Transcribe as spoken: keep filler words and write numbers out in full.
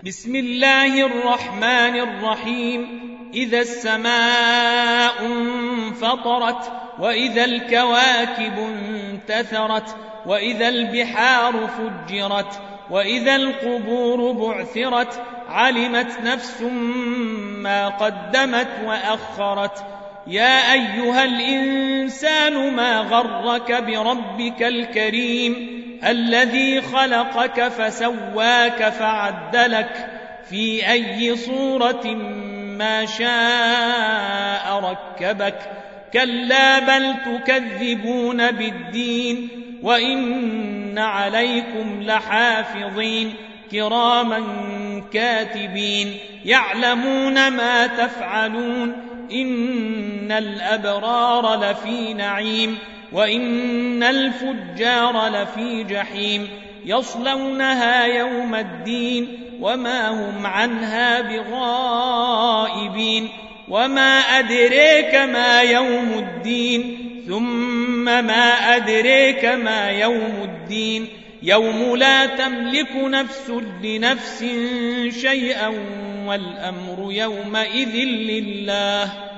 بسم الله الرحمن الرحيم. إذا السماء انفطرت وإذا الكواكب انتثرت وإذا البحار فجرت وإذا القبور بعثرت علمت نفس ما قدمت وأخرت. يا أيها الإنسان ما غرك بربك الكريم الذي خلقك فسواك فعدلك في أي صورة ما شاء ركبك. كلا بل تكذبون بالدين وإن عليكم لحافظين كراما كاتبين يعلمون ما تفعلون. إن الأبرار لفي نعيم وإن الفجار لفي جحيم يصلونها يوم الدين وما هم عنها بغائبين. وما أدريك ما يوم الدين ثم ما أدريك ما يوم الدين يوم لا تملك نفس لنفس شيئا والأمر يومئذ لله.